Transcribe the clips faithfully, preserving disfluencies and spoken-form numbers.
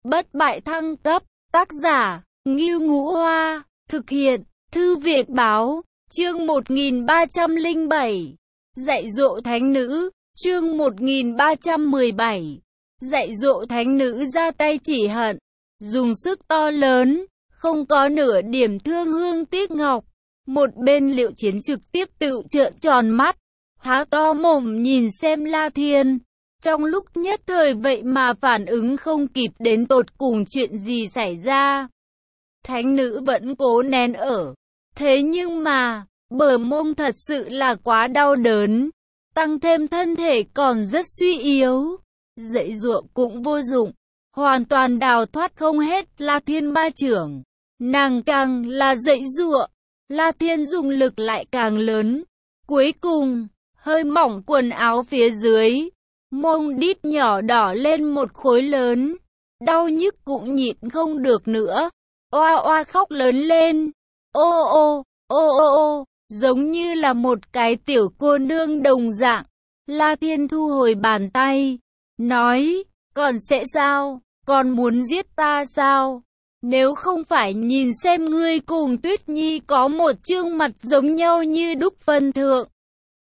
Bất bại thăng cấp, tác giả, Ngưu Ngũ Hoa, thực hiện, Thư viện Báo, chương một nghìn ba trăm lẻ bảy, dạy dỗ thánh nữ, chương một nghìn ba trăm mười bảy, dạy dỗ thánh nữ ra tay chỉ hận, dùng sức to lớn, không có nửa điểm thương hương tiếc ngọc. Một bên Liệu Chiến trực tiếp tự trợn tròn mắt, há to mồm nhìn xem La Thiên. Trong lúc nhất thời vậy mà phản ứng không kịp đến tột cùng chuyện gì xảy ra. Thánh nữ vẫn cố nén ở. Thế nhưng mà, bờ mông thật sự là quá đau đớn. Tăng thêm thân thể còn rất suy yếu. Dạy dụa cũng vô dụng. Hoàn toàn đào thoát không hết La Thiên ba chưởng. Nàng càng là dạy dụa, La Thiên dùng lực lại càng lớn. Cuối cùng, hơi mỏng quần áo phía dưới. Mông đít nhỏ đỏ lên một khối lớn. Đau nhức cũng nhịn không được nữa. Oa oa khóc lớn lên. Ô ô, ô ô ô, giống như là một cái tiểu cô nương đồng dạng. La Thiên thu hồi bàn tay. Nói, còn sẽ sao? Còn muốn giết ta sao? Nếu không phải nhìn xem ngươi cùng Tuyết Nhi có một chương mặt giống nhau như đúc phân thượng,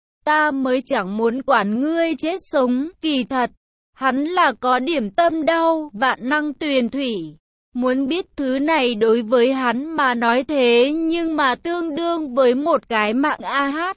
ta mới chẳng muốn quản ngươi chết sống. Kỳ thật, hắn là có điểm tâm đau, vạn năng tuyền thủy. Muốn biết thứ này đối với hắn mà nói thế nhưng mà tương đương với một cái mạng a hát.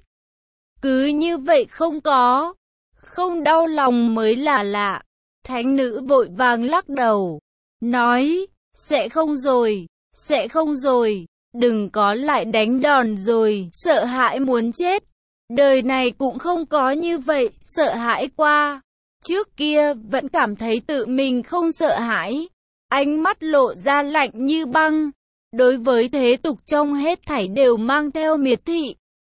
Cứ như vậy không có, không đau lòng mới là lạ. Thánh nữ vội vàng lắc đầu, nói, sẽ không rồi, sẽ không rồi, đừng có lại đánh đòn rồi, sợ hãi muốn chết. Đời này cũng không có như vậy, sợ hãi qua. Trước kia vẫn cảm thấy tự mình không sợ hãi. Ánh mắt lộ ra lạnh như băng. Đối với thế tục trong hết thảy đều mang theo miệt thị.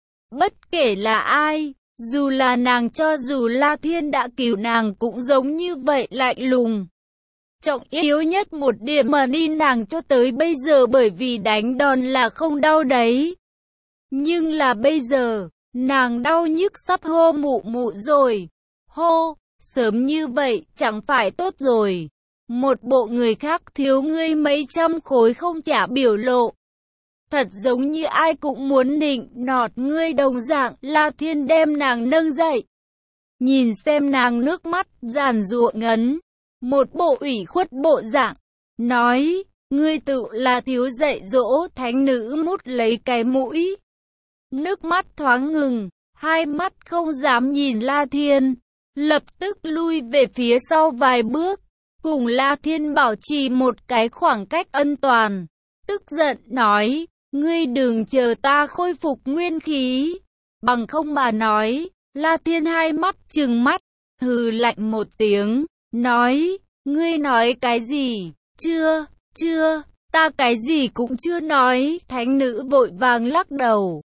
Bất kể là ai, dù là nàng cho dù La Thiên đã cứu nàng cũng giống như vậy lạnh lùng. Trọng yếu nhất một điểm mà đi nàng cho tới bây giờ bởi vì đánh đòn là không đau đấy. Nhưng là bây giờ, nàng đau nhức sắp hô mụ mụ rồi. Hô, sớm như vậy chẳng phải tốt rồi. Một bộ người khác thiếu ngươi mấy trăm khối không trả biểu lộ. Thật giống như ai cũng muốn nịnh nọt ngươi đồng dạng. La Thiên đem nàng nâng dậy. Nhìn xem nàng nước mắt giàn giụa ngấn. Một bộ ủy khuất bộ dạng. Nói, ngươi tự là thiếu dạy dỗ. Thánh nữ mút lấy cái mũi. Nước mắt thoáng ngừng. Hai mắt không dám nhìn La Thiên. Lập tức lui về phía sau vài bước. Cùng La Thiên bảo trì một cái khoảng cách an toàn. Tức giận nói, ngươi đừng chờ ta khôi phục nguyên khí. Bằng không mà nói, La Thiên hai mắt trừng mắt, hừ lạnh một tiếng, nói, ngươi nói cái gì? Chưa, chưa, ta cái gì cũng chưa nói. Thánh nữ vội vàng lắc đầu.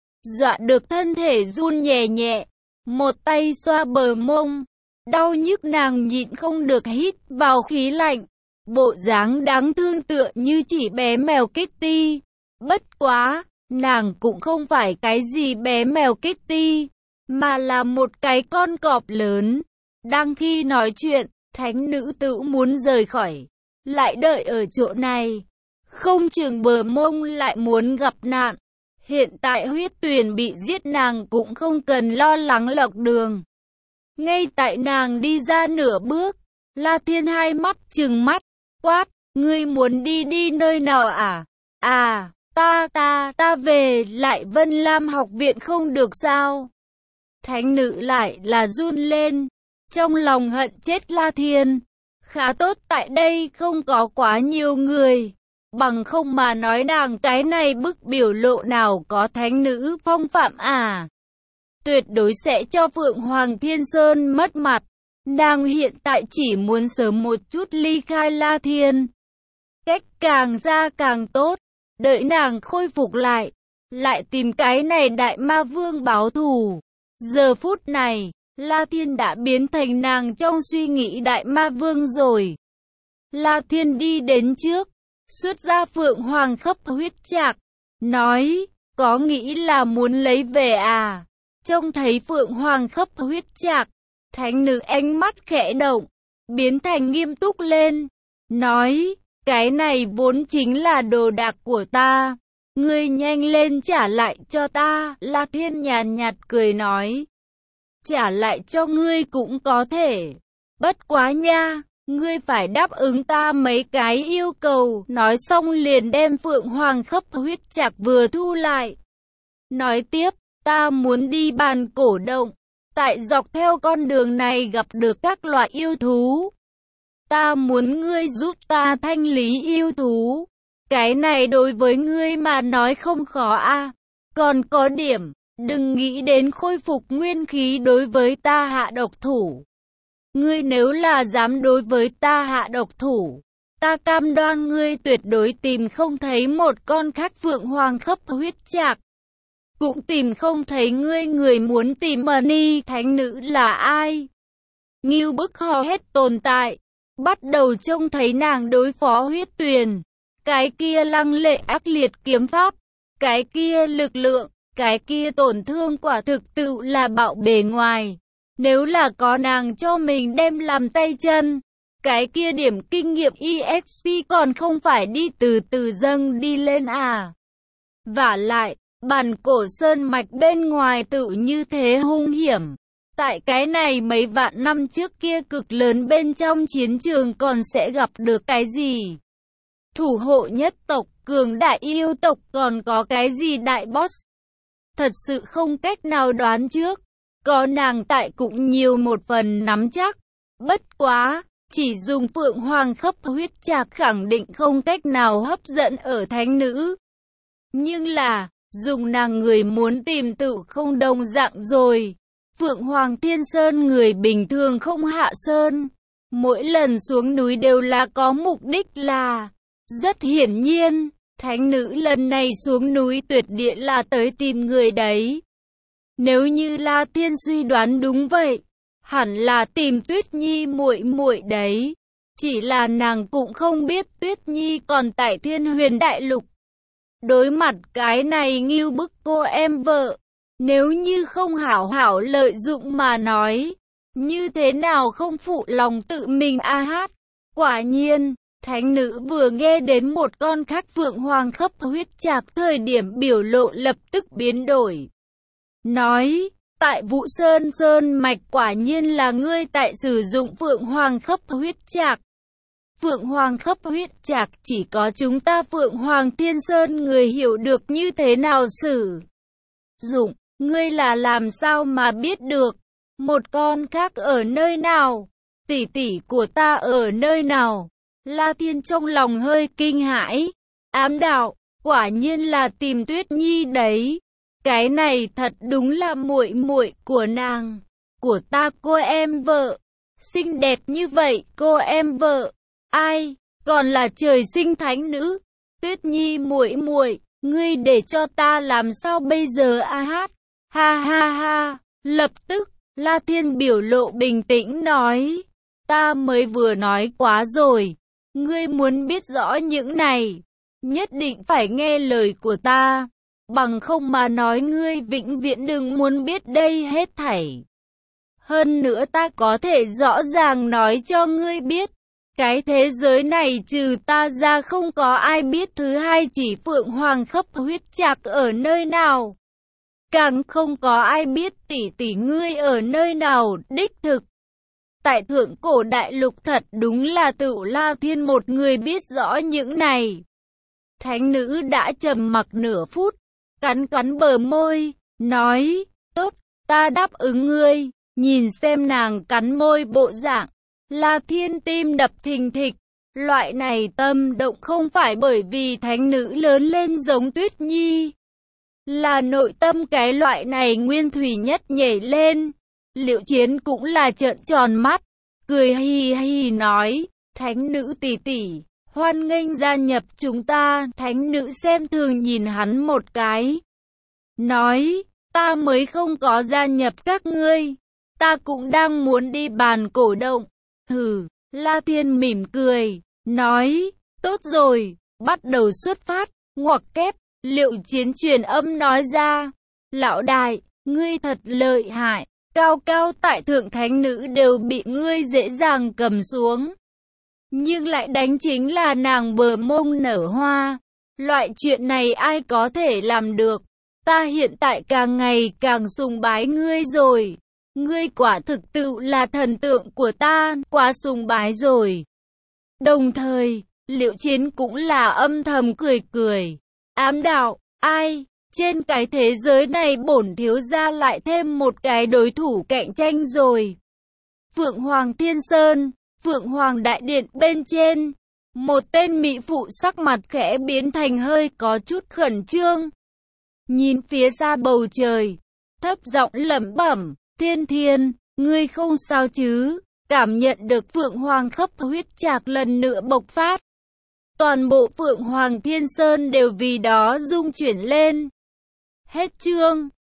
Dọa được thân thể run nhẹ nhẹ, một tay xoa bờ mông. Đau nhức nàng nhịn không được hít vào khí lạnh. Bộ dáng đáng thương tựa như chỉ bé mèo Kitty. Bất quá, nàng cũng không phải cái gì bé mèo Kitty, mà là một cái con cọp lớn. Đang khi nói chuyện, thánh nữ tự muốn rời khỏi. Lại đợi ở chỗ này. Không chừng bờ mông lại muốn gặp nạn. Hiện tại huyết tuyền bị giết nàng cũng không cần lo lắng lọc đường. Ngay tại nàng đi ra nửa bước, La Thiên hai mắt trừng mắt, quát, ngươi muốn đi đi nơi nào à? À, ta ta ta về lại Vân Lam học viện không được sao? Thánh nữ lại là run lên, trong lòng hận chết La Thiên. Khá tốt tại đây không có quá nhiều người, bằng không mà nói nàng cái này bức biểu lộ nào có thánh nữ phong phạm à? Tuyệt đối sẽ cho Phượng Hoàng Thiên Sơn mất mặt. Nàng hiện tại chỉ muốn sớm một chút ly khai La Thiên. Cách càng ra càng tốt. Đợi nàng khôi phục lại. Lại tìm cái này đại ma vương báo thù. Giờ phút này, La Thiên đã biến thành nàng trong suy nghĩ đại ma vương rồi. La Thiên đi đến trước. Xuất ra Phượng Hoàng khắp huyết trạc. Nói, có nghĩ là muốn lấy về à? Trông thấy Phượng Hoàng khắp huyết trạc, thánh nữ ánh mắt khẽ động, biến thành nghiêm túc lên. nói, cái này vốn chính là đồ đạc của ta, ngươi nhanh lên trả lại cho ta. La Thiên nhàn nhạt cười nói, trả lại cho ngươi cũng có thể, bất quá nha, ngươi phải đáp ứng ta mấy cái yêu cầu. Nói xong liền đem Phượng Hoàng khắp huyết trạc vừa thu lại. Nói tiếp, ta muốn đi bàn cổ động, tại dọc theo con đường này gặp được các loại yêu thú. Ta muốn ngươi giúp ta thanh lý yêu thú. Cái này đối với ngươi mà nói không khó a. Còn có điểm, đừng nghĩ đến khôi phục nguyên khí đối với ta hạ độc thủ. Ngươi nếu là dám đối với ta hạ độc thủ, ta cam đoan ngươi tuyệt đối tìm không thấy một con khác Phượng Hoàng khắp huyết trạc. Cũng tìm không thấy ngươi người muốn tìm Mani thánh nữ là ai. Ngưu bức hò hét tồn tại, bắt đầu trông thấy nàng đối phó huyết tuyền. Cái kia lăng lệ ác liệt kiếm pháp, cái kia lực lượng, cái kia tổn thương quả thực tự là bạo bề ngoài. Nếu là có nàng cho mình đem làm tay chân, cái kia điểm kinh nghiệm e ích pê còn không phải đi từ từ dâng đi lên à. Vả lại, bản cổ sơn mạch bên ngoài tự như thế hung hiểm. Tại cái này mấy vạn năm trước kia cực lớn bên trong chiến trường còn sẽ gặp được cái gì? Thủ hộ nhất tộc, cường đại yêu tộc, còn có cái gì đại boss? Thật sự không cách nào đoán trước. Có nàng tại cũng nhiều một phần nắm chắc. Bất quá, chỉ dùng Phượng Hoàng khắp huyết trạc khẳng định không cách nào hấp dẫn ở thánh nữ. Nhưng là, dùng nàng người muốn tìm tự không đồng dạng rồi. Phượng Hoàng Thiên Sơn người bình thường không hạ sơn. Mỗi lần xuống núi đều là có mục đích là. Rất hiển nhiên, thánh nữ lần này xuống núi tuyệt địa là tới tìm người đấy. Nếu như La Thiên suy đoán đúng vậy, hẳn là tìm Tuyết Nhi muội muội đấy. Chỉ là nàng cũng không biết Tuyết Nhi còn tại Thiên Huyền Đại Lục. Đối mặt cái này ngưu bức cô em vợ, nếu như không hảo hảo lợi dụng mà nói, như thế nào không phụ lòng tự mình a hát. Quả nhiên, thánh nữ vừa nghe đến một con khác Phượng Hoàng khắp huyết trạc thời điểm biểu lộ lập tức biến đổi. Nói, tại Vũ Sơn Sơn Mạch quả nhiên là ngươi tại sử dụng Phượng Hoàng khắp huyết trạc. Phượng Hoàng khắp huyết trạc chỉ có chúng ta Phượng Hoàng Thiên Sơn người hiểu được như thế nào sử dụng, ngươi là làm sao mà biết được, một con khác ở nơi nào, tỷ tỷ của ta ở nơi nào. La Thiên trong lòng hơi kinh hãi, ám đạo, quả nhiên là tìm Tuyết Nhi đấy. Cái này thật đúng là muội muội của nàng, của ta cô em vợ, xinh đẹp như vậy cô em vợ, ai, còn là trời sinh thánh nữ, Tuyết Nhi muội muội, ngươi để cho ta làm sao bây giờ a hát, ha ha ha, lập tức, La Thiên biểu lộ bình tĩnh nói, ta mới vừa nói quá rồi, ngươi muốn biết rõ những này, nhất định phải nghe lời của ta. Bằng không mà nói ngươi vĩnh viễn đừng muốn biết đây hết thảy. Hơn nữa ta có thể rõ ràng nói cho ngươi biết, cái thế giới này trừ ta ra không có ai biết thứ hai chỉ Phượng Hoàng khắp huyết trạc ở nơi nào. Càng không có ai biết tỷ tỷ ngươi ở nơi nào đích thực. Tại thượng cổ đại lục thật đúng là tự La Thiên một người biết rõ những này. Thánh nữ đã trầm mặc nửa phút. Cắn cắn bờ môi, nói, tốt, ta đáp ứng ngươi, nhìn xem nàng cắn môi bộ dạng, La Thiên tim đập thình thịch, loại này tâm động không phải bởi vì thánh nữ lớn lên giống Tuyết Nhi, là nội tâm cái loại này nguyên thủy nhất nhảy lên. Liệu Chiến cũng là trợn tròn mắt, cười hi hi nói, thánh nữ tỷ tỷ. Hoan nghênh gia nhập chúng ta, thánh nữ xem thường nhìn hắn một cái. Nói, ta mới không có gia nhập các ngươi, ta cũng đang muốn đi bàn cổ động. Hừ, La Thiên mỉm cười, nói, tốt rồi, bắt đầu xuất phát, ngoặc kép, Liệu Chiến truyền âm nói ra. Lão đại, ngươi thật lợi hại, cao cao tại thượng thánh nữ đều bị ngươi dễ dàng cầm xuống. nhưng lại đánh chính là nàng bờ mông nở hoa. Loại chuyện này ai có thể làm được? Ta hiện tại càng ngày càng sùng bái ngươi rồi. Ngươi quả thực tự là thần tượng của ta, quá sùng bái rồi. Đồng thời, Liễu Chiến cũng là âm thầm cười cười. Ám đạo, ai? Trên cái thế giới này bổn thiếu gia lại thêm một cái đối thủ cạnh tranh rồi. Phượng Hoàng Thiên Sơn, Phượng Hoàng Đại Điện bên trên. Một tên mỹ phụ sắc mặt khẽ biến thành hơi có chút khẩn trương. Nhìn phía xa bầu trời, thấp giọng lẩm bẩm, Thiên Thiên, ngươi không sao chứ? Cảm nhận được Phượng Hoàng khắp huyết trạc lần nữa bộc phát. Toàn bộ Phượng Hoàng Thiên Sơn đều vì đó rung chuyển lên. Hết chương.